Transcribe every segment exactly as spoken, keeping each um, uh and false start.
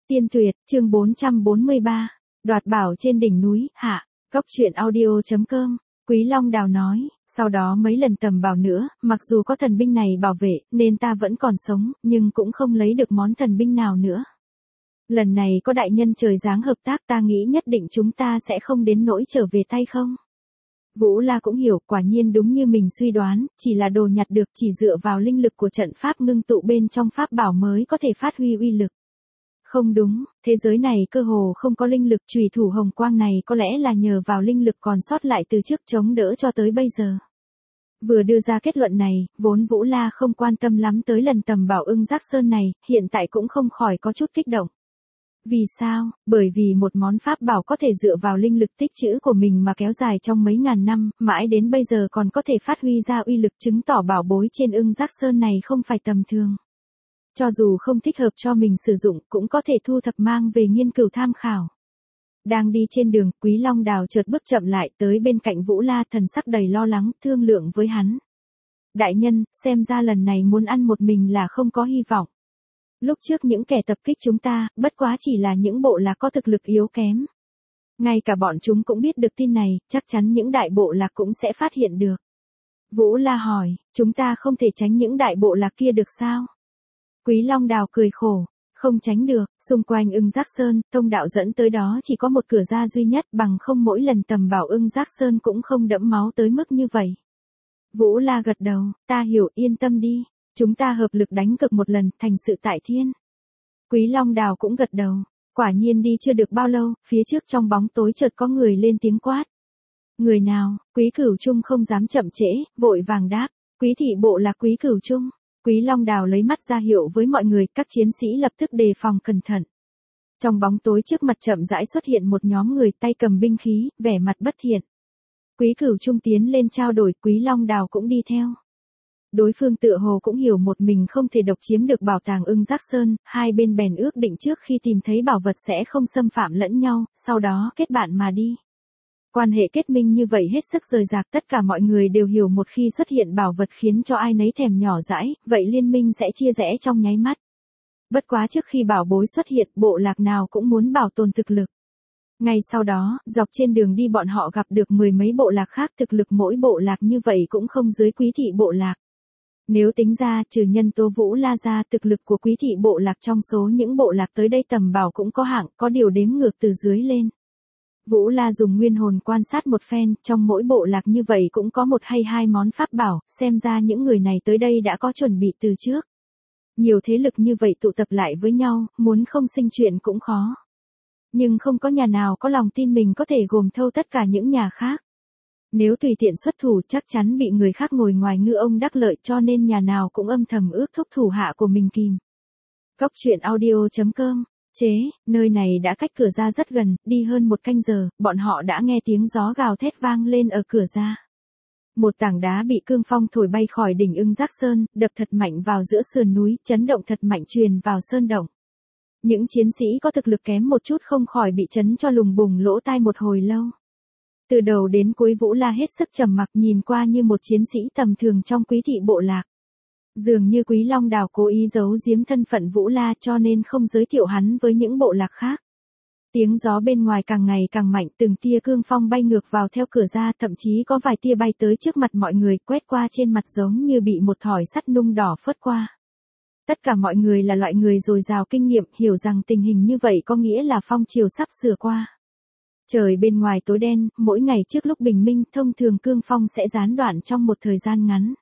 Tiên tuyệt, chương bốn trăm bốn mươi ba, đoạt bảo trên đỉnh núi, hạ, Cốc truyện audio chấm com, Quý Long Đào nói, sau đó mấy lần tầm bảo nữa, mặc dù có thần binh này bảo vệ, nên ta vẫn còn sống, nhưng cũng không lấy được món thần binh nào nữa. Lần này có đại nhân trời giáng hợp tác, ta nghĩ nhất định chúng ta sẽ không đến nỗi trở về tay không. Vũ La cũng hiểu, quả nhiên đúng như mình suy đoán, chỉ là đồ nhặt được, chỉ dựa vào linh lực của trận pháp ngưng tụ bên trong pháp bảo mới có thể phát huy uy lực. Không đúng, thế giới này cơ hồ không có linh lực, chùy thủ hồng quang này có lẽ là nhờ vào linh lực còn sót lại từ trước chống đỡ cho tới bây giờ. Vừa đưa ra kết luận này, vốn Vũ La không quan tâm lắm tới lần tầm bảo ưng giác sơn này, hiện tại cũng không khỏi có chút kích động. Vì sao? Bởi vì một món pháp bảo có thể dựa vào linh lực tích trữ của mình mà kéo dài trong mấy ngàn năm, mãi đến bây giờ còn có thể phát huy ra uy lực, chứng tỏ bảo bối trên ưng giác sơn này không phải tầm thường. Cho dù không thích hợp cho mình sử dụng, cũng có thể thu thập mang về nghiên cứu tham khảo. Đang đi trên đường, Quý Long Đào chợt bước chậm lại tới bên cạnh Vũ La, thần sắc đầy lo lắng, thương lượng với hắn. Đại nhân, xem ra lần này muốn ăn một mình là không có hy vọng. Lúc trước những kẻ tập kích chúng ta, bất quá chỉ là những bộ lạc có thực lực yếu kém. Ngay cả bọn chúng cũng biết được tin này, chắc chắn những đại bộ lạc cũng sẽ phát hiện được. Vũ La hỏi, chúng ta không thể tránh những đại bộ lạc kia được sao? Quý Long Đào cười khổ, không tránh được, xung quanh ưng giác sơn, thông đạo dẫn tới đó chỉ có một cửa ra duy nhất, bằng không mỗi lần tầm bảo ưng giác sơn cũng không đẫm máu tới mức như vậy. Vũ La gật đầu, ta hiểu, yên tâm đi, chúng ta hợp lực đánh cực một lần, thành sự tại thiên. Quý Long Đào cũng gật đầu, quả nhiên đi chưa được bao lâu, phía trước trong bóng tối chợt có người lên tiếng quát. Người nào? Quý Cửu Trung không dám chậm trễ, vội vàng đáp, Quý thị bộ lạc Quý Cửu Trung. Quý Long Đào lấy mắt ra hiệu với mọi người, các chiến sĩ lập tức đề phòng cẩn thận. Trong bóng tối trước mặt chậm rãi xuất hiện một nhóm người tay cầm binh khí, vẻ mặt bất thiện. Quý Cửu Trung tiến lên trao đổi, Quý Long Đào cũng đi theo. Đối phương tựa hồ cũng hiểu một mình không thể độc chiếm được bảo tàng ưng giác sơn, hai bên bèn ước định trước khi tìm thấy bảo vật sẽ không xâm phạm lẫn nhau, sau đó kết bạn mà đi. Quan hệ kết minh như vậy hết sức rời rạc, tất cả mọi người đều hiểu một khi xuất hiện bảo vật khiến cho ai nấy thèm nhỏ dãi, vậy liên minh sẽ chia rẽ trong nháy mắt. Bất quá trước khi bảo bối xuất hiện, bộ lạc nào cũng muốn bảo tồn thực lực. Ngay sau đó, dọc trên đường đi bọn họ gặp được mười mấy bộ lạc khác, thực lực mỗi bộ lạc như vậy cũng không dưới Quý thị bộ lạc. Nếu tính ra, trừ nhân tố Vũ La ra, thực lực của Quý thị bộ lạc trong số những bộ lạc tới đây tầm bảo cũng có hạng, có điều đếm ngược từ dưới lên. Vũ La dùng nguyên hồn quan sát một phen, trong mỗi bộ lạc như vậy cũng có một hay hai món pháp bảo, xem ra những người này tới đây đã có chuẩn bị từ trước. Nhiều thế lực như vậy tụ tập lại với nhau, muốn không sinh chuyện cũng khó. Nhưng không có nhà nào có lòng tin mình có thể gồm thâu tất cả những nhà khác. Nếu tùy tiện xuất thủ chắc chắn bị người khác ngồi ngoài ngư ông đắc lợi, cho nên nhà nào cũng âm thầm ước thúc thủ hạ của mình kìm. Cốc truyện audio chấm com. Chế, nơi này đã cách cửa ra rất gần, đi hơn một canh giờ, bọn họ đã nghe tiếng gió gào thét vang lên ở cửa ra. Một tảng đá bị cương phong thổi bay khỏi đỉnh ưng giác sơn, đập thật mạnh vào giữa sườn núi, chấn động thật mạnh truyền vào sơn động. Những chiến sĩ có thực lực kém một chút không khỏi bị chấn cho lùng bùng lỗ tai một hồi lâu. Từ đầu đến cuối Vũ La hết sức trầm mặc, nhìn qua như một chiến sĩ tầm thường trong Quý thị bộ lạc. Dường như Quý Long Đào cố ý giấu giếm thân phận Vũ La cho nên không giới thiệu hắn với những bộ lạc khác. Tiếng gió bên ngoài càng ngày càng mạnh, từng tia cương phong bay ngược vào theo cửa ra, thậm chí có vài tia bay tới trước mặt mọi người, quét qua trên mặt giống như bị một thỏi sắt nung đỏ phớt qua. Tất cả mọi người là loại người dồi dào kinh nghiệm, hiểu rằng tình hình như vậy có nghĩa là phong triều sắp sửa qua. Trời bên ngoài tối đen, mỗi ngày trước lúc bình minh, thông thường cương phong sẽ gián đoạn trong một thời gian ngắn.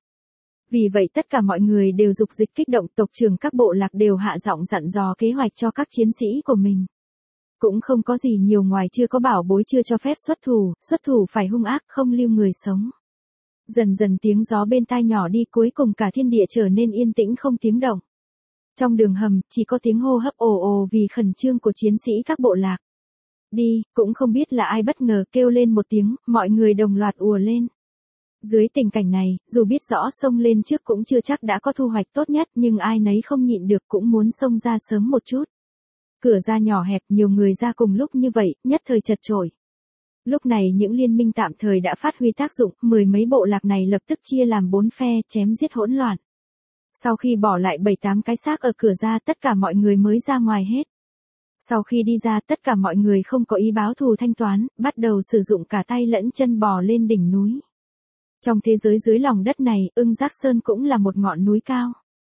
Vì vậy tất cả mọi người đều dục dịch kích động, tộc trưởng các bộ lạc đều hạ giọng dặn dò kế hoạch cho các chiến sĩ của mình. Cũng không có gì nhiều ngoài chưa có bảo bối chưa cho phép xuất thủ, xuất thủ phải hung ác, không lưu người sống. Dần dần tiếng gió bên tai nhỏ đi, cuối cùng cả thiên địa trở nên yên tĩnh không tiếng động. Trong đường hầm, chỉ có tiếng hô hấp ồ ồ vì khẩn trương của chiến sĩ các bộ lạc. Đi, cũng không biết là ai bất ngờ kêu lên một tiếng, mọi người đồng loạt ùa lên. Dưới tình cảnh này, dù biết rõ xông lên trước cũng chưa chắc đã có thu hoạch tốt nhất, nhưng ai nấy không nhịn được cũng muốn xông ra sớm một chút. Cửa ra nhỏ hẹp, nhiều người ra cùng lúc như vậy, nhất thời chật chội. Lúc này những liên minh tạm thời đã phát huy tác dụng, mười mấy bộ lạc này lập tức chia làm bốn phe, chém giết hỗn loạn. Sau khi bỏ lại bảy tám cái xác ở cửa ra, tất cả mọi người mới ra ngoài hết. Sau khi đi ra tất cả mọi người không có ý báo thù thanh toán, bắt đầu sử dụng cả tay lẫn chân bò lên đỉnh núi. Trong thế giới dưới lòng đất này, Ưng Giác Sơn cũng là một ngọn núi cao.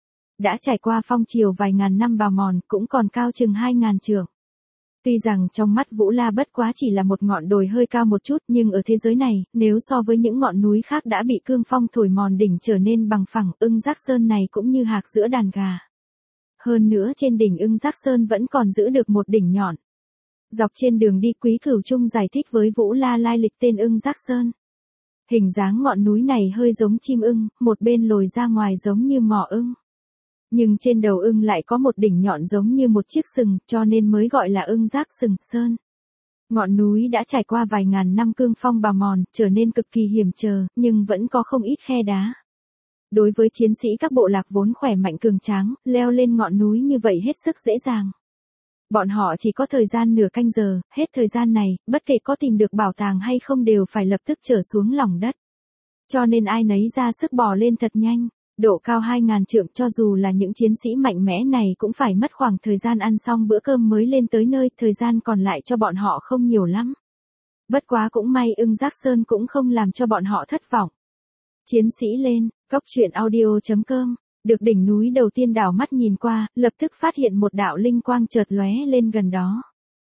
Đã trải qua phong triều vài ngàn năm bào mòn, cũng còn cao chừng hai ngàn trượng. Tuy rằng trong mắt Vũ La bất quá chỉ là một ngọn đồi hơi cao một chút, nhưng ở thế giới này, nếu so với những ngọn núi khác đã bị cương phong thổi mòn đỉnh trở nên bằng phẳng, Ưng Giác Sơn này cũng như hạc giữa đàn gà. Hơn nữa trên đỉnh Ưng Giác Sơn vẫn còn giữ được một đỉnh nhọn. Dọc trên đường đi, Quý Cửu Trung giải thích với Vũ La lai lịch tên Ưng Giác Sơn. Hình dáng ngọn núi này hơi giống chim ưng, một bên lồi ra ngoài giống như mỏ ưng. Nhưng trên đầu ưng lại có một đỉnh nhọn giống như một chiếc sừng, cho nên mới gọi là Ưng Giác Sừng Sơn. Ngọn núi đã trải qua vài ngàn năm cương phong bào mòn, trở nên cực kỳ hiểm trở, nhưng vẫn có không ít khe đá. Đối với chiến sĩ các bộ lạc vốn khỏe mạnh cường tráng, leo lên ngọn núi như vậy hết sức dễ dàng. Bọn họ chỉ có thời gian nửa canh giờ, hết thời gian này, bất kể có tìm được bảo tàng hay không đều phải lập tức trở xuống lòng đất. Cho nên ai nấy ra sức bò lên thật nhanh. Độ cao hai ngàn trượng, cho dù là những chiến sĩ mạnh mẽ này cũng phải mất khoảng thời gian ăn xong bữa cơm mới lên tới nơi, thời gian còn lại cho bọn họ không nhiều lắm. Bất quá cũng may Ưng Giác Sơn cũng không làm cho bọn họ thất vọng. Chiến sĩ lên, cốc truyện audio chấm com, được đỉnh núi đầu tiên đảo mắt nhìn qua, lập tức phát hiện một đạo linh quang chợt lóe lên gần đó.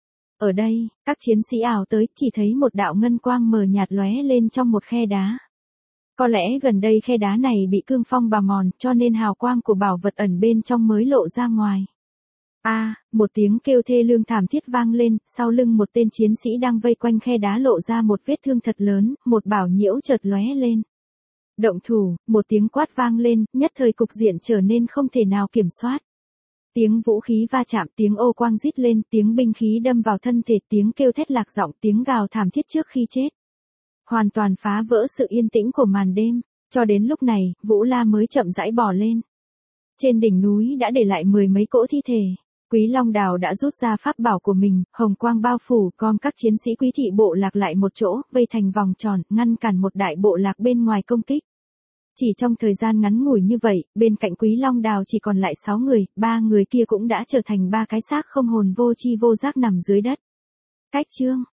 Ở đây, các chiến sĩ ảo tới, chỉ thấy một đạo ngân quang mờ nhạt lóe lên trong một khe đá. Có lẽ gần đây khe đá này bị cương phong bào mòn, cho nên hào quang của bảo vật ẩn bên trong mới lộ ra ngoài. A, à, một tiếng kêu thê lương thảm thiết vang lên, sau lưng một tên chiến sĩ đang vây quanh khe đá lộ ra một vết thương thật lớn, một bảo nhiễu chợt lóe lên. Động thủ, một tiếng quát vang lên, nhất thời cục diện trở nên không thể nào kiểm soát. Tiếng vũ khí va chạm, tiếng ô quang rít lên, tiếng binh khí đâm vào thân thể, tiếng kêu thét lạc giọng, tiếng gào thảm thiết trước khi chết. Hoàn toàn phá vỡ sự yên tĩnh của màn đêm, cho đến lúc này, Vũ La mới chậm rãi bò lên. Trên đỉnh núi đã để lại mười mấy cỗ thi thể, Quý Long Đào đã rút ra pháp bảo của mình, hồng quang bao phủ, gom các chiến sĩ Quý thị bộ lạc lại một chỗ, vây thành vòng tròn, ngăn cản một đại bộ lạc bên ngoài công kích. Chỉ trong thời gian ngắn ngủi như vậy, bên cạnh Quý Long Đào chỉ còn lại sáu người, ba người kia cũng đã trở thành ba cái xác không hồn vô chi vô giác nằm dưới đất. Cách chương